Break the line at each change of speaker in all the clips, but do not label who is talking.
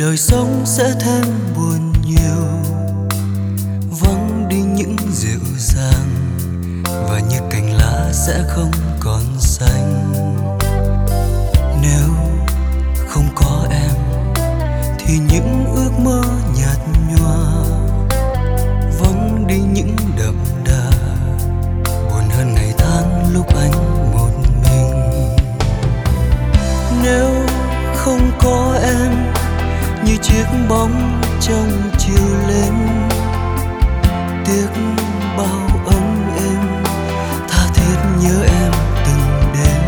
đời sống sẽ thêm buồn nhiều, vắng đi những dịu dàng và như cành lá sẽ không còn xanh. Nếu không có em thì những ước mơ nhạt nhòa, vắng đi những đậm đà, buồn hơn ngày tháng lúc anh một mình. Nếu không có em như chiếc bóng trong chiều lên, tiếc bao ấm êm, tha thiết nhớ em từng đêm.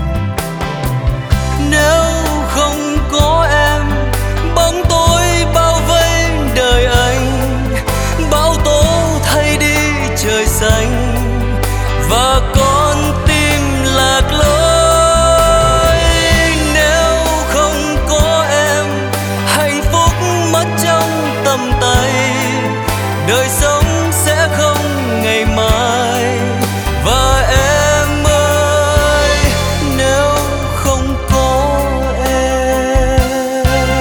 Nếu không có em, bóng tối bao vây đời anh, bão tố thay đi trời xanh và con tim lạc lối. Nếu không có em, hạnh phúc mất trong tầm tay, đời sống sẽ không ngày mai. Và em ơi, nếu không có em,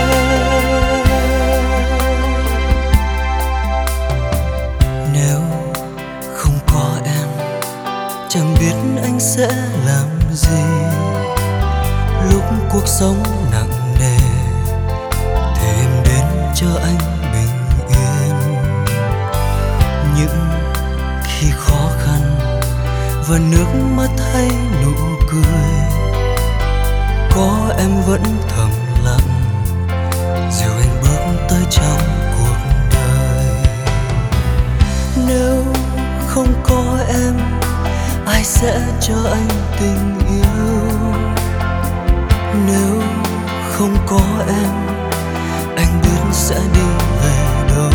nếu không có em, chẳng biết anh sẽ làm gì lúc cuộc sống nặng nề, thì em đến cho anh bình yên. Những khi khó khăn và nước mắt hay nụ cười, có em vẫn thầm lặng dìu anh bước tới trong cuộc đời. Nếu không có em, ai sẽ cho anh tình yêu? Nếu không có em, anh biết sẽ đi về đâu?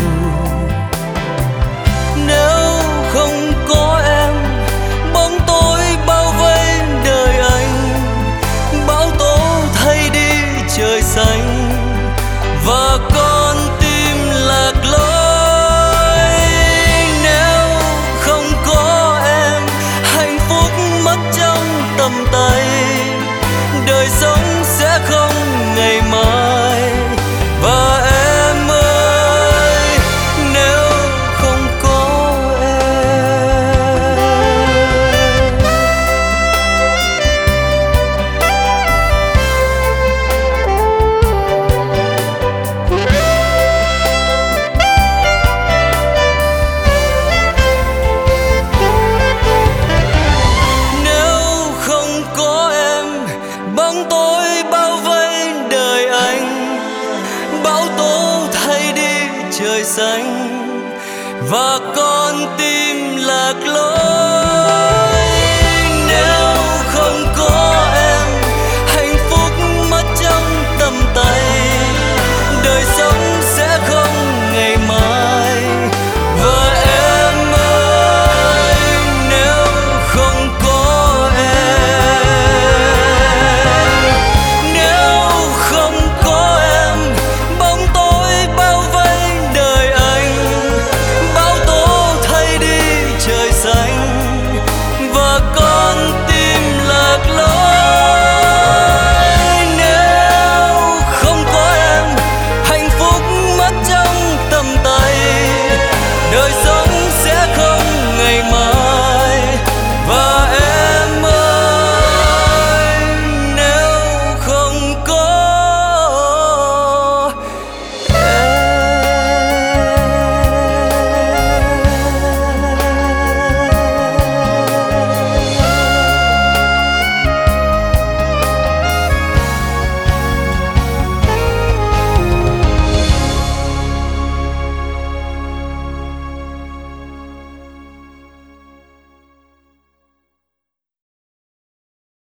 Nếu không có em, bóng tối bao vây đời anh, bão tố thay đi trời xanh và con tim lạc lối. Nếu không có em, hạnh phúc mất trong tầm tay, đời sống sẽ không ngày mai. Và em ơi, nếu không có em, nếu không có em, bóng tối bao vây đời anh, bão tố thay đi trời xanh và con